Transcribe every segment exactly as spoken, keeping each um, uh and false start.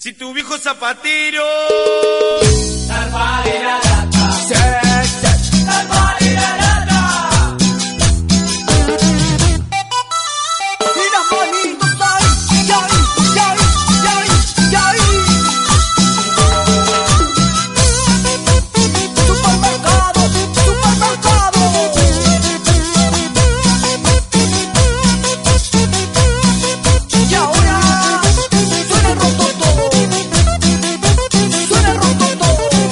Si tu viejo zapatero Tarparirarata, se, se, tarparirarata. Y las manitos ahí, y ahí, y ahí, y ahí, y ahí. Supermercado, supermercado. Y ahora suena el rototo, suena el rototo.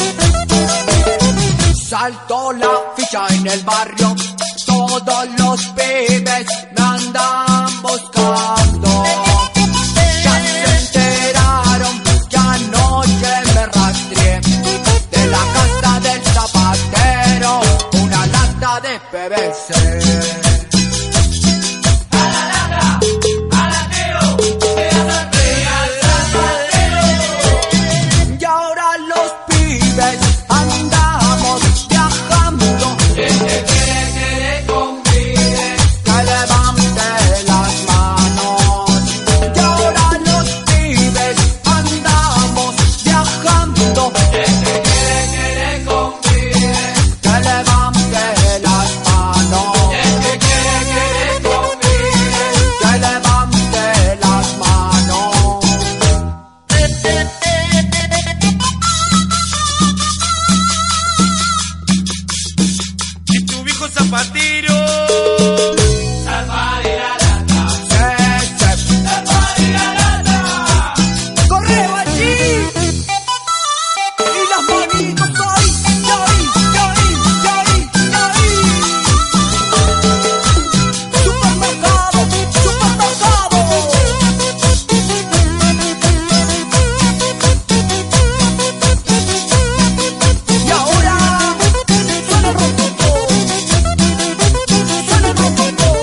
Saltó la ficha en el barrio, todos los pibes me andan buscando. Ya se enteraron que anoche me rastreé de la casa del zapatero una lata de P V C. Y ahora los pibes andamos viajando. El que quiere que le convide, Que levante las manos. Y ahora los pibes andamos viajando. el que quiere que le convide, Que levante las manos. el que quiere que le convide. Que levante las manos. Si tu viejo zapatero Tarparirarata, se, se tarparirarata. correo allí y las manitos ahí, y ahí, y ahí, y ahí, y ahí. Supermercado, supermercado. Y ahora suena el rototo, suena el rototo.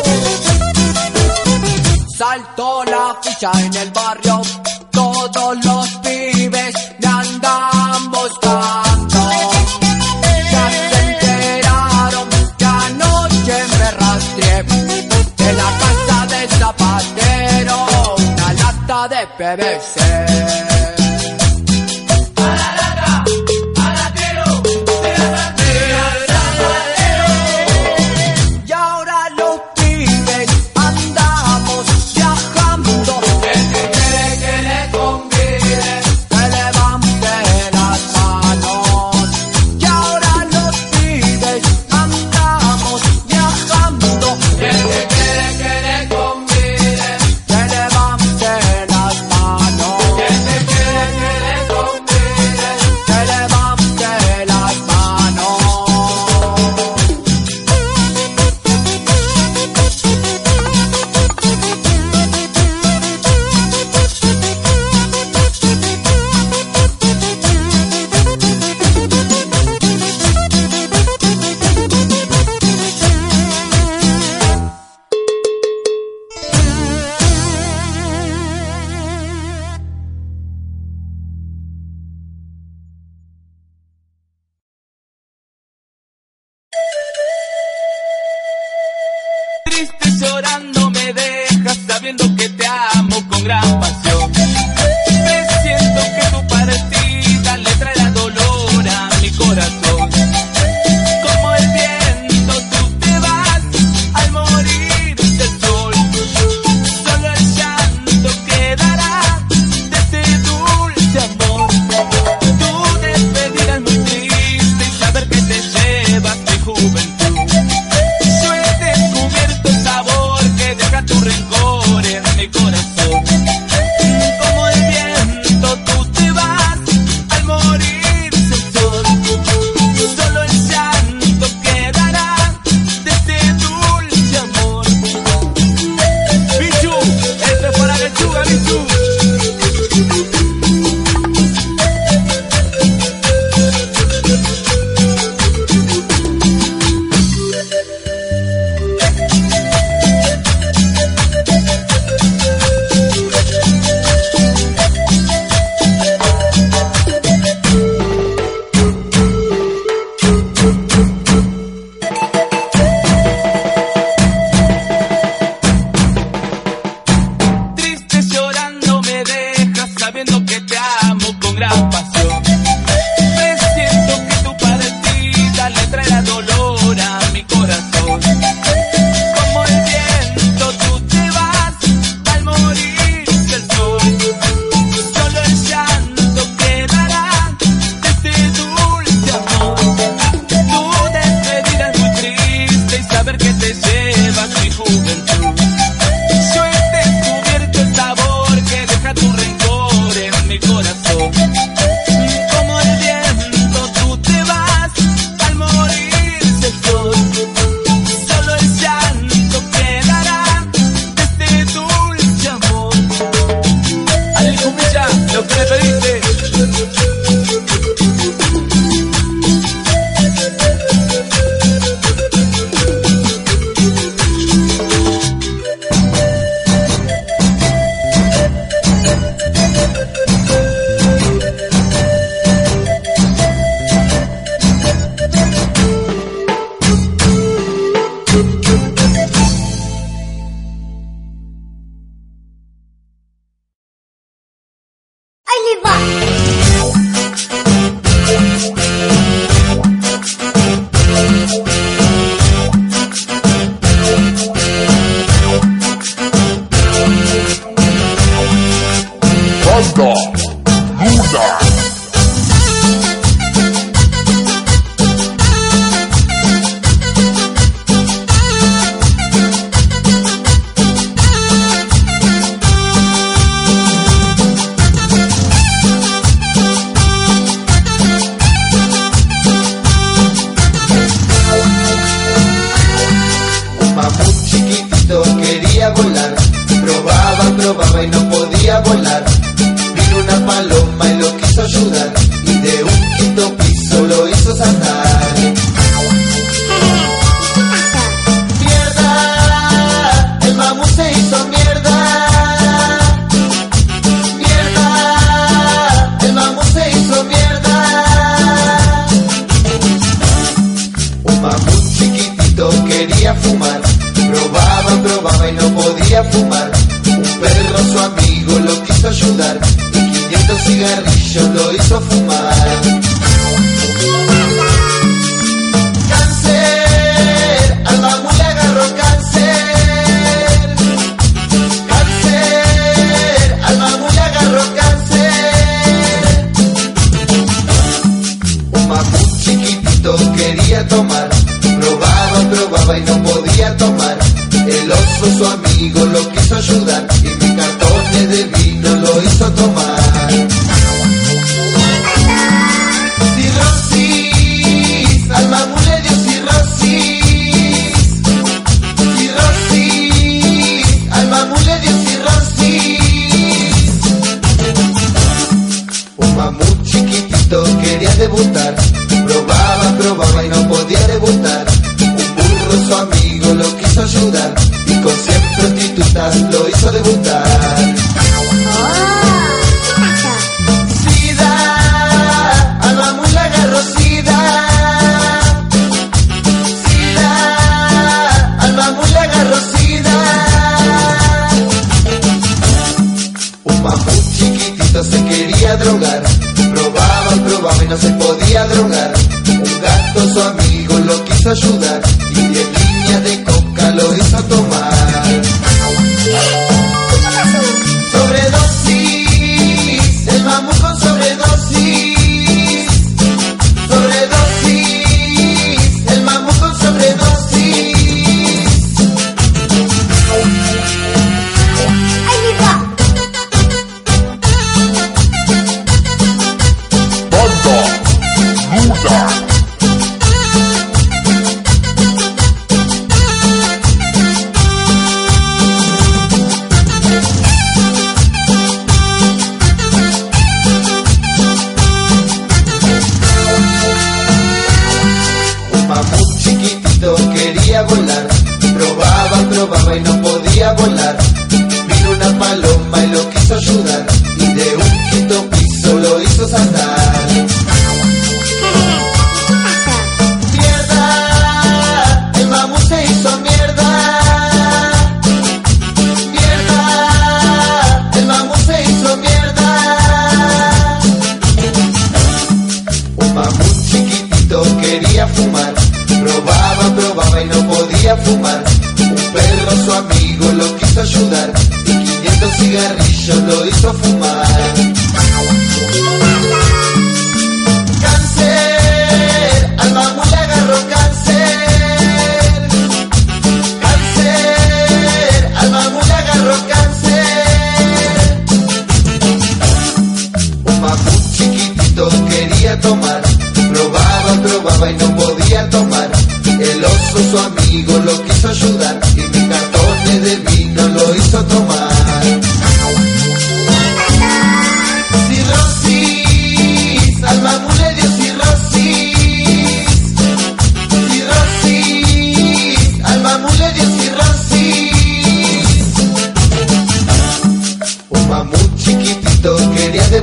Saltó la ficha en el barrio, todos los pibes me andan buscando. Ya se enteraron que anoche me rastreé de la casa del zapatero una lata de P V C. A la lata, a la quiero, de la sandía al zapatero. Y ahora los pibes andamos viajando. El que quiere que le convide, Que levante las manos. Y ahora los pibes andamos viajando. el que quiere que le convide, Que levante las manos. el que quiere que le convide. Que levante las manos. Triste llorando me dejas sabiendo que te amo con gran pasión. Presiento que tu partida le traerá dolor a mi corazón. Como el viento tú te vas al morir del sol. Solo el llanto quedará de este dulce amor. Tu despedida es muy triste y saber que te llevas mi juventud. Yo he descubierto el sabor que deja tu rencor en mi corazón. te despediste.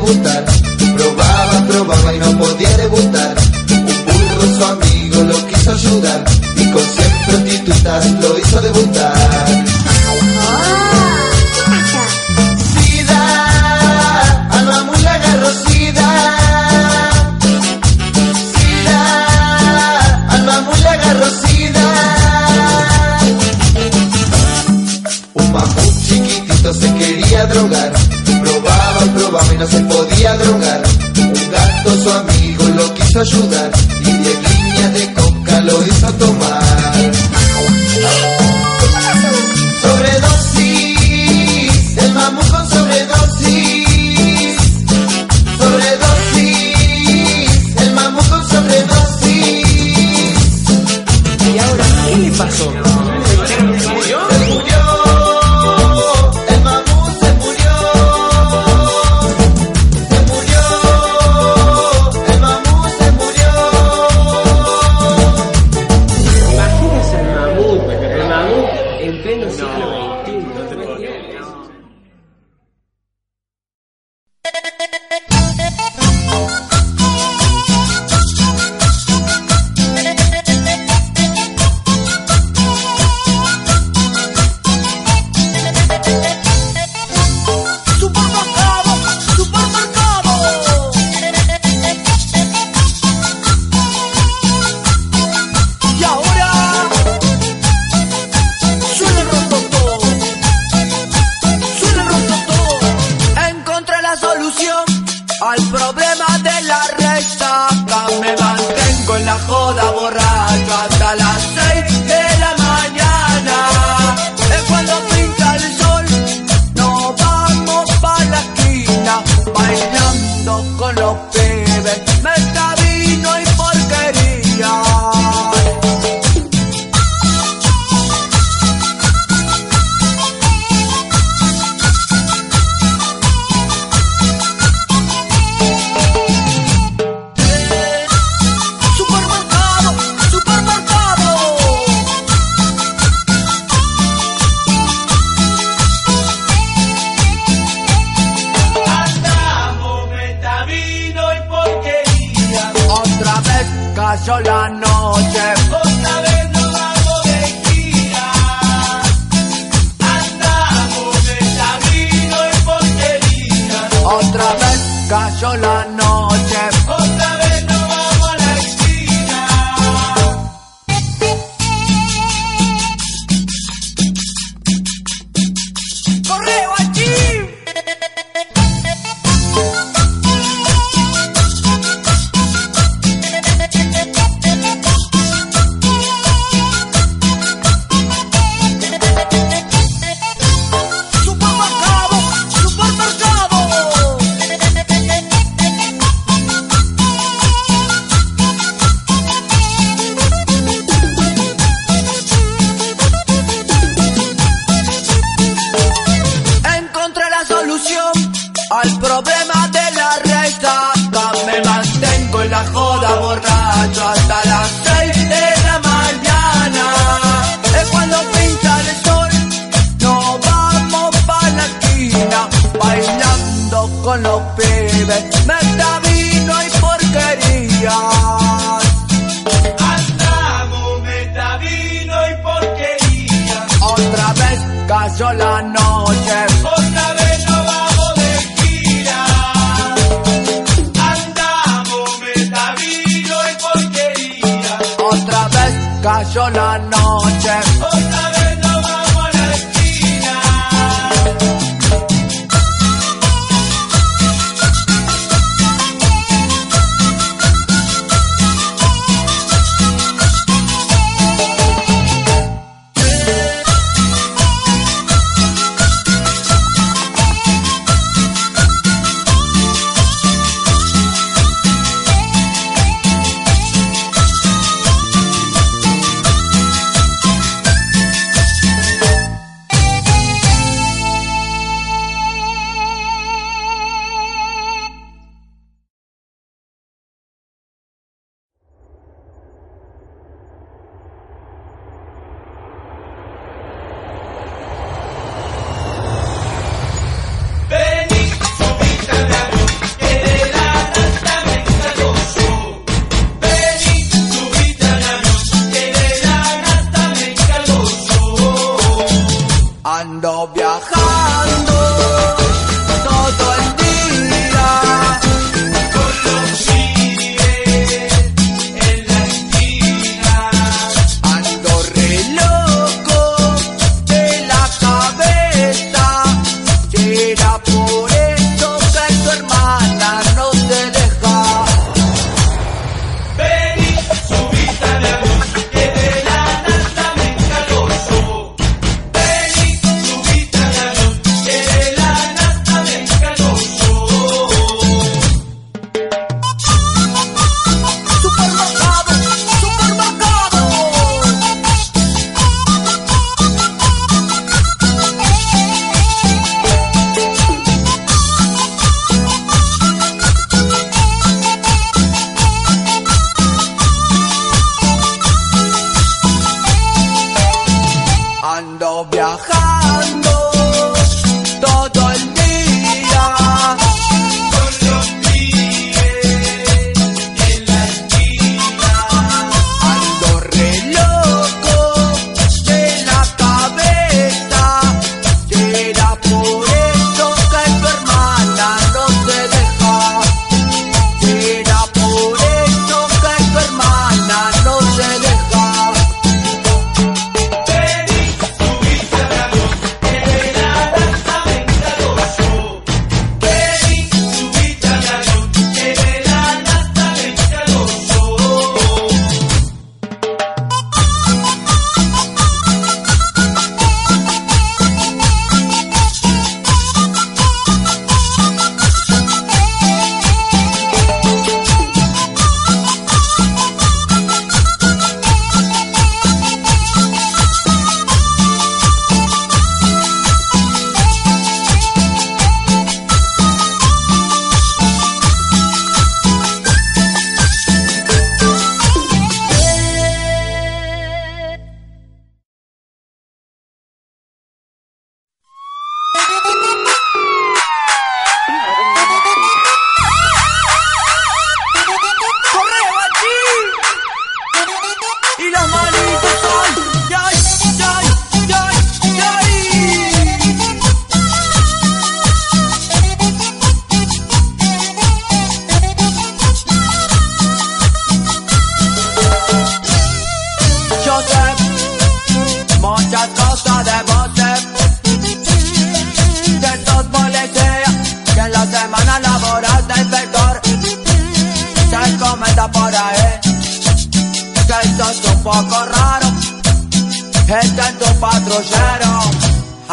debutar. Probaba, probaba y no podía debutar. Un burro su amigo lo quiso ayudar y con cien prostitutas lo hizo debutar. Sida, al mamut le agarró sida. Sida, al mamut le agarró sida. Un mamut chiquitito se quería drogar. Probaba, probaba y no se podía drogar. Un gato su amigo lo quiso ayudar y diez líneas de coca lo hizo tomar. Sobredosis, el mamut con sobredosis. Sobredosis, el mamut con sobredosis. ¿Y ahora qué le pasó? Se murió, el mamut se murió. Se murió, el mamut se murió. Imagínese el mamut, el mamut en pleno siglo veintiuno. Supermercado, supermercado. Y ahora suena el rototó, suena el rototó. Encontré la solución al problema de la resaca. Me mantengo en la joda borracho hasta las seis de la mañana. Es cuando pinta el sol, nos vamos pa' la esquina, bailando con los pibes, meta vino y porquería. Supermercado, supermercado. Andamos, metavino y porquería. Otra vez cayó la noche, Otra vez nos vamos de gira. Andamos, metavino y porquería. otra vez cayó la noche. Otra vez nos vamos a la esquina. ¡Correo allí! Supermercado, supermercado. Encontré la solución al problema de la resaca. Me mantengo en la joda borracho hasta las seis de la mañana. Es cuando pinta el sol, nos vamos pa' la esquina, bailando con los pibes, meta vino y porquería. Andamos, metavino y porquería. Otra vez cayó la noche, Otra vez nos vamos de gira. Andamos, metavino y porquería. otra vez cayó la noche. Otra vez nos vamos a la esquina.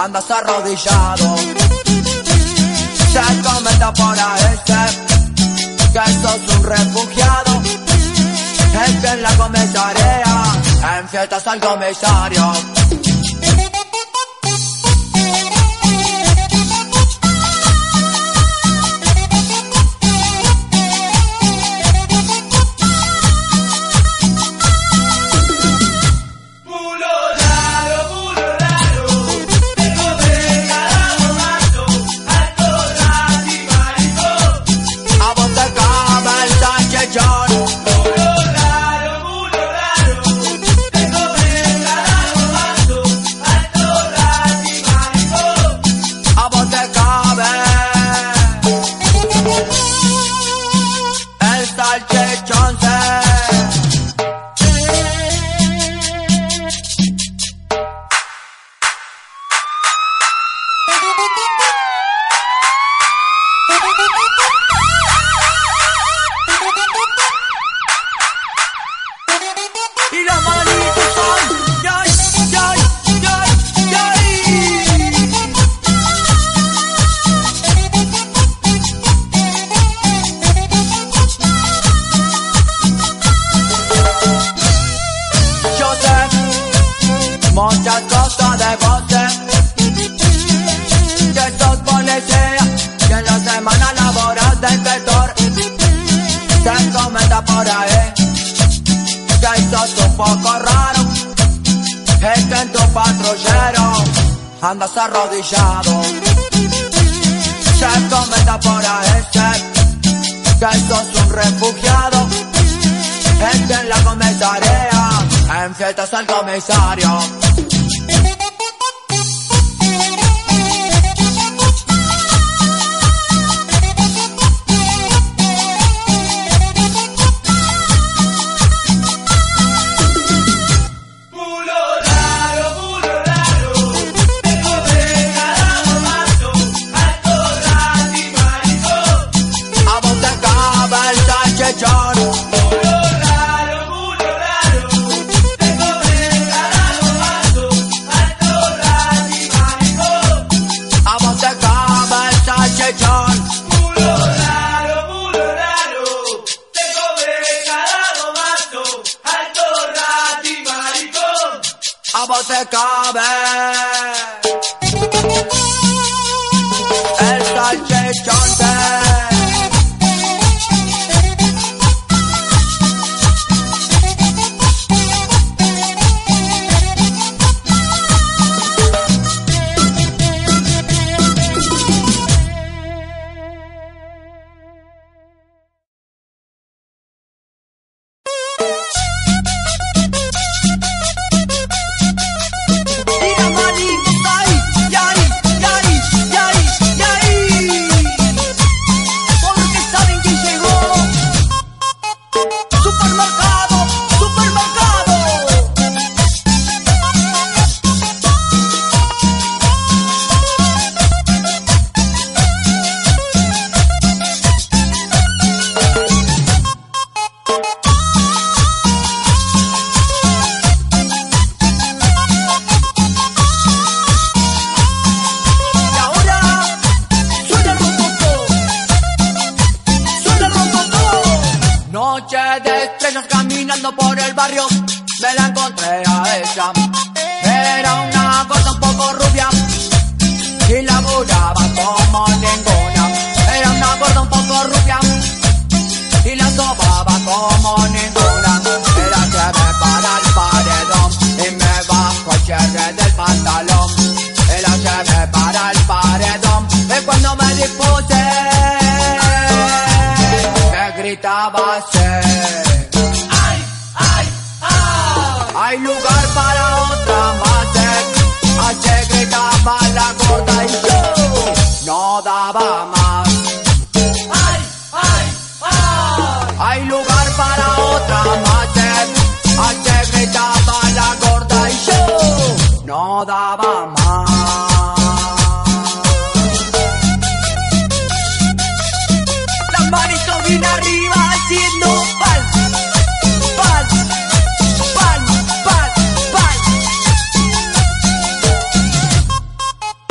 andas arrodillado. Se comenta por ahí que sos un refugiado, el que en la comisaría en fiestas al comisario. Muchas cosas de vos, que sos policía, que en la semana laboral de inspector. Se comenta por ahí que sos un poco raro, es que en tu patrullero andas arrodillado. Se comenta por ahí que sos un refugiado, es que en la comisaría en fiestas al comisario. A vos te cabe el salchichón. Noche de estrellas caminando por el barrio, me la encontré a ella. Era una cosa un poco rubia y laburaba como ninguna. Era una gorda un poco rubia y la sobaba como ninguna. Era que me para el paredón y me bajo el cierre del pantalón. Era que me para el paredón y cuando me dispuse gritaba así: ¡ay, ay, ay! Hay lugar para otra más, así gritaba la gorda y yo no daba más. ¡Ay, ay, ay! Hay lugar para otra más, así gritaba la gorda y yo no daba más. Las manitos bien arriba haciendo pal, pal, pal, pal, pal.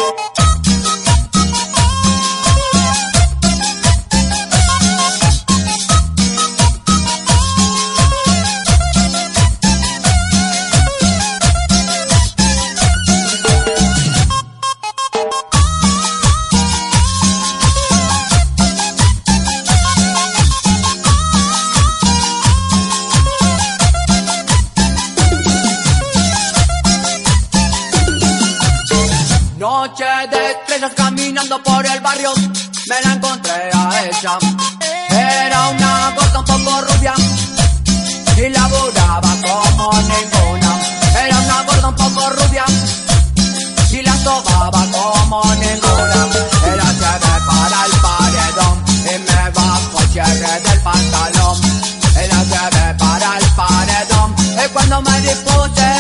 esas caminando por el barrio, me la encontré a ella. Era una gorda un poco rubia y laburaba como ninguna. Era una gorda un poco rubia y la sobaba como ninguna. Era chévere para el paredón y me bajó el cierre del pantalón. Era chévere para el paredón y cuando me dispuse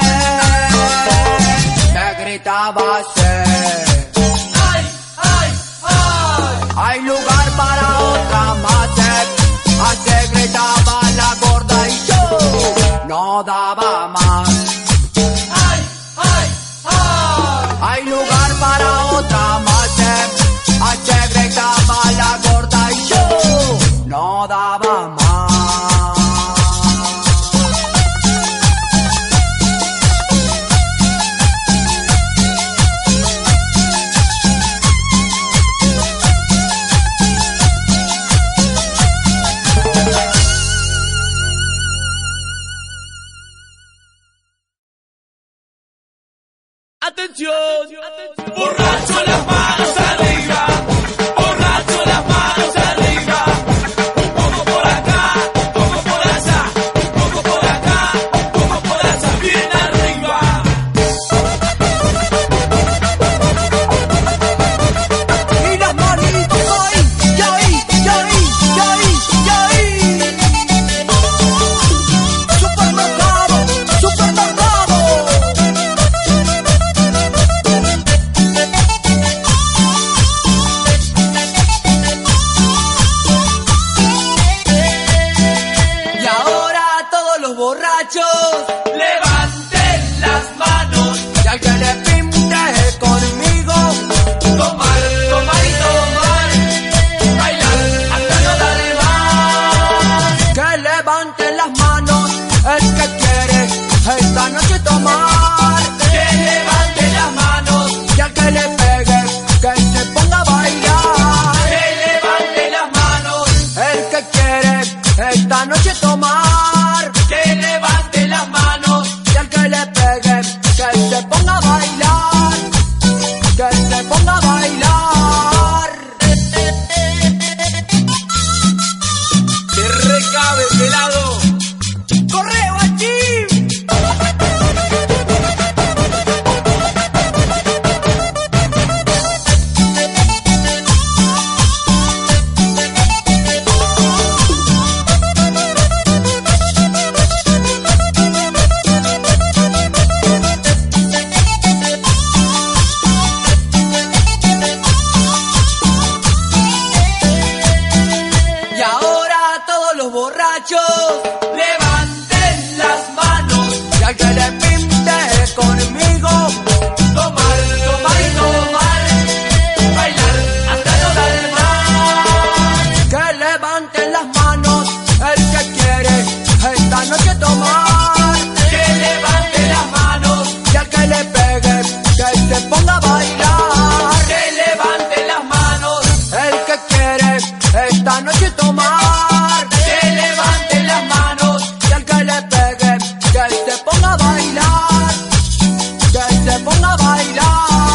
me gritaba así: ¡Ay, ay, ay! hay lugar para otra más. Así gritaba la gorda y yo no daba más. ¡Ay, ay, ay! Hay lugar para otra más. Así gritaba la gorda y yo no daba más. Atención, borracho las manos arriba, borracho las manos arriba, un poco por acá, un poco por allá, un poco por acá, un poco por allá, bien arriba. Y las manitos ahí, y ahí, y ahí, y ahí, y ahí. Supermercado, supermercado. Levanten las manos, y al que le pinte conmigo, tomar, tomar y tomar, bailar hasta no dar más. que levanten las manos el que quiere esta noche tomar. Que levante las manos, Y al que le pegue que se ponga a bailar. que levante las manos, El que quiere esta noche tomar. que levante las manos, Y al que le pegue que se ponga a bailar. Que se ponga a bailar. que recabe de lado. ¡Correo aquí! Y ahora todos los borrachos, Levanten las manos, y al que le pinte conmigo, tomar, tomar y tomar, bailar hasta no dar más. que levanten las manos el que quiere esta noche tomar. Que levante las manos, Y al que le pegue que se ponga a bailar. que levante las manos, El que quiere esta noche tomar. que levante las manos, Y al que le pegue que se ponga a bailar. Que se ponga a bailar.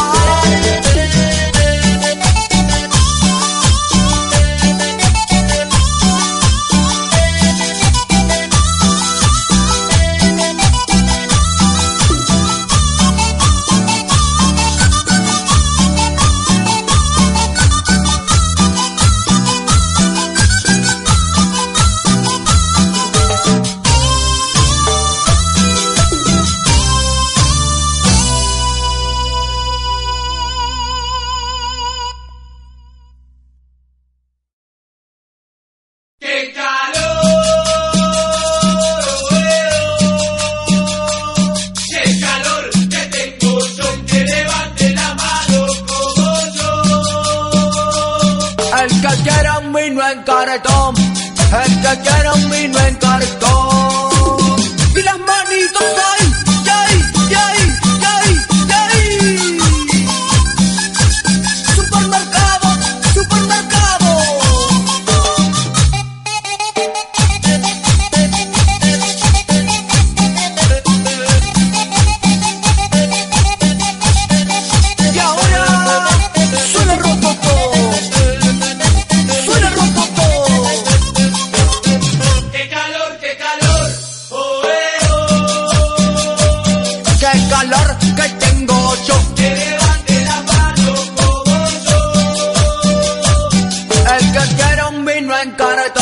¡qué calor! ¡Qué calor que tengo yo! ¡Que levante la mano como yo! El que quiera un vino en cartón, el que quiera un vino en cartón. Y las manitos ahí, y ahí, y ahí, y ahí, y ahí. Supermercado, supermercado. Y ahora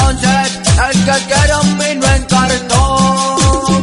cartón set, el que quiera un vino en cartón.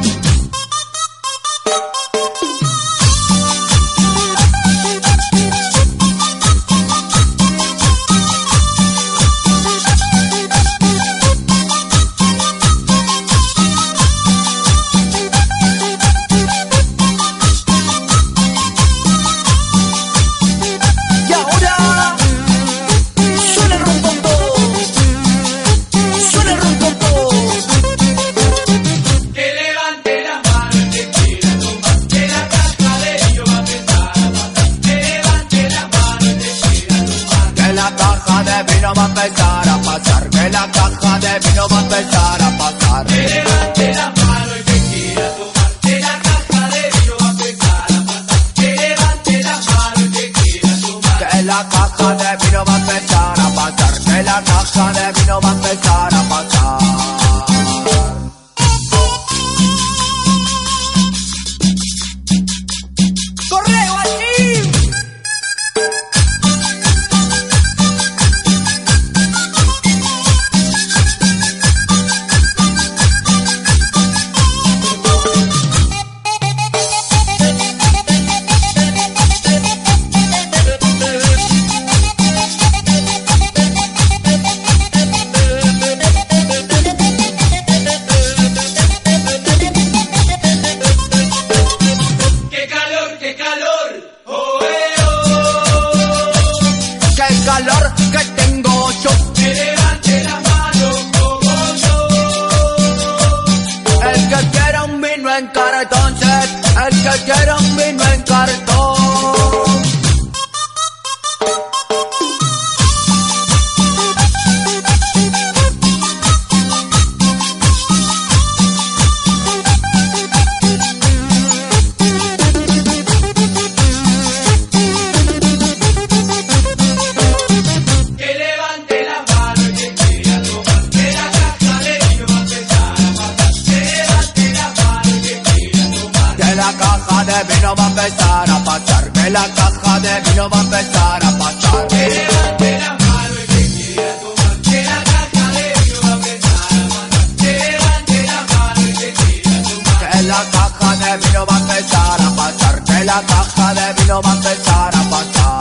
Va a empezar a pasar, que la caja de vino va a empezar a pasar. Que levante la mano y que quiera tomar, que la caja de vino va a empezar a pasar. Que levante la mano y que quiera tomar, que la caja de vino va a empezar a pasar, que la caja de vino va a empezar a pasar. Correo aquí. El que quiera un vino en cartón. que levante la mano y que quiera tomar, que la caja de vino va a empezar a pasar. Que levante la mano y que quiera tomar, que la caja de vino va a empezar a pasar, que la caja de vino va a empezar a pasar. que levante la mano y que quiera tomar, que la caja de vino va a empezar a pasar. Que levante la mano y que quiera tomar, Que la caja de vino va a empezar a pasar, que la caja de vino va a empezar a pasar.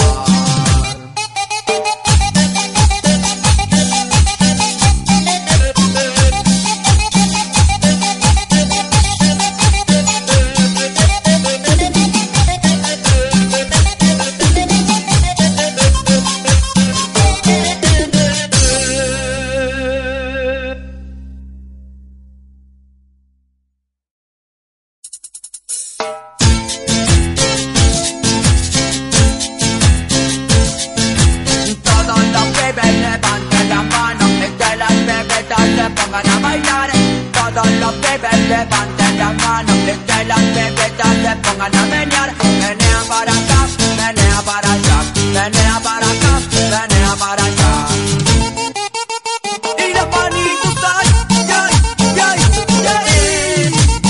Todos los pibes levanten las manos y que las bebitas se pongan a menear. Menea para acá, menea para allá, menea para acá, menea para allá. Y las manitos ay, ay, ay, ay.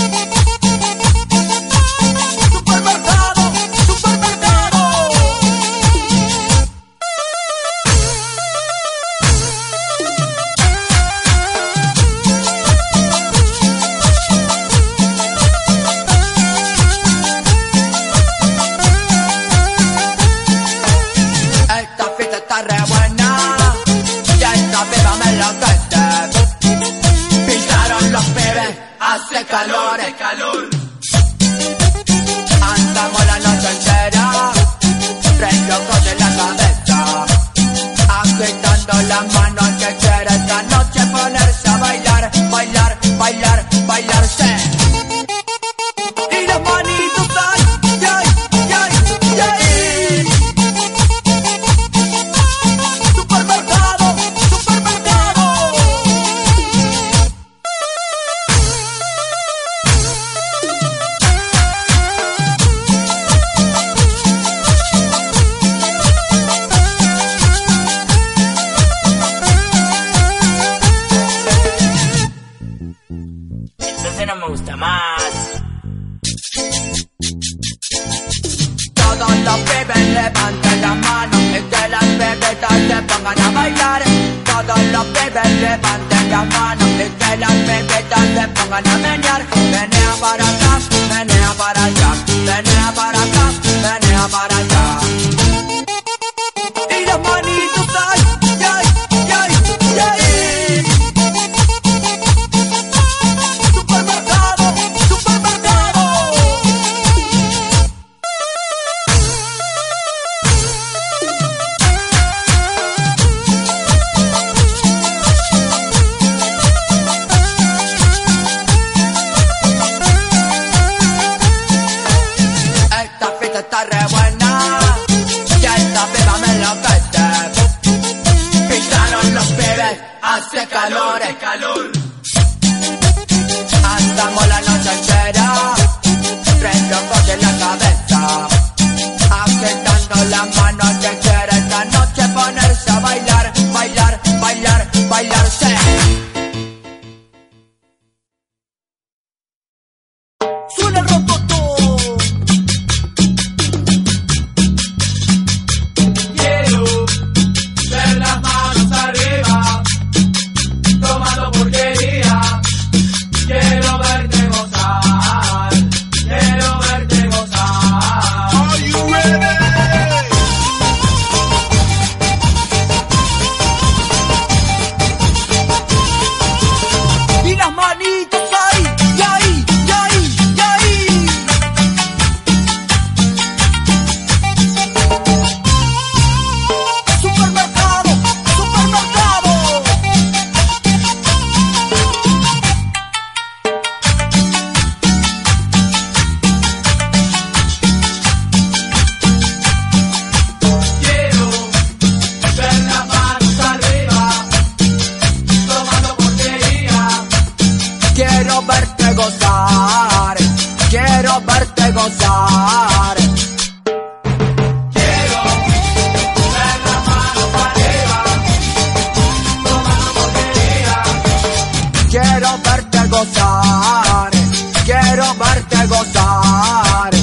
Supermercado, supermercado. Esta fiesta está re buena, ya esta piba me enloquece. Pisaron los pibes, hace calor, de calor. andamos la noche entera, re locos de la cabeza, agitando las manos que quiere esta noche ponerse a bailar, bailar, bailar, bailarse. Y las manitos ay, ay, ay, ay. Supermercado, supermercado. Entonces no me gusta más. Todos los pibes levanten las manos y que las bebitas se pongan a bailar. Todos los pibes levanten las manos y que las bebidas se pongan a menear. Menea para acá, menea para allá, menea para acá, menea para allá. Y las manitos ay, ay, ay, ay. Supermercado, supermercado. Esta fiesta está re buena, ya esta piba me enloquece. Pisaron los pibes, hace calor, es calor. Andamos la noche entera, tres locos en la cabeza, agitando las manos que quiere esta noche ponerse a bailar, bailar, bailar, bailarse. Suena el rocoto. Quiero ver las manos arriba, tomando porquería. Quiero verte gozar, quiero verte gozar. Are you ready? Y las manitos ahí, y ahí, y ahí, y ahí. Supermercado, supermercado. Quiero ver las manos arriba, tomando porquería. Quiero verte gozar, quiero verte gozar. Quiero ver las manos arriba, tomando porquería. Quiero verte gozar, quiero verte gozar.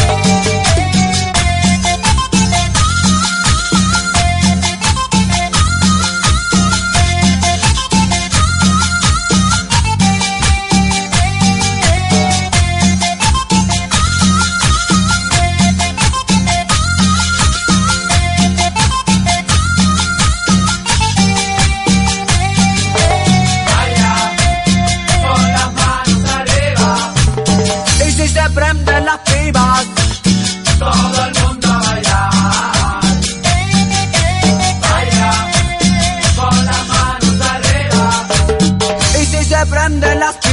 Baila con las manos arriba, Y si se prenden las pibas, todo el mundo a bailar. Baila con las manos arriba. y si se prenden las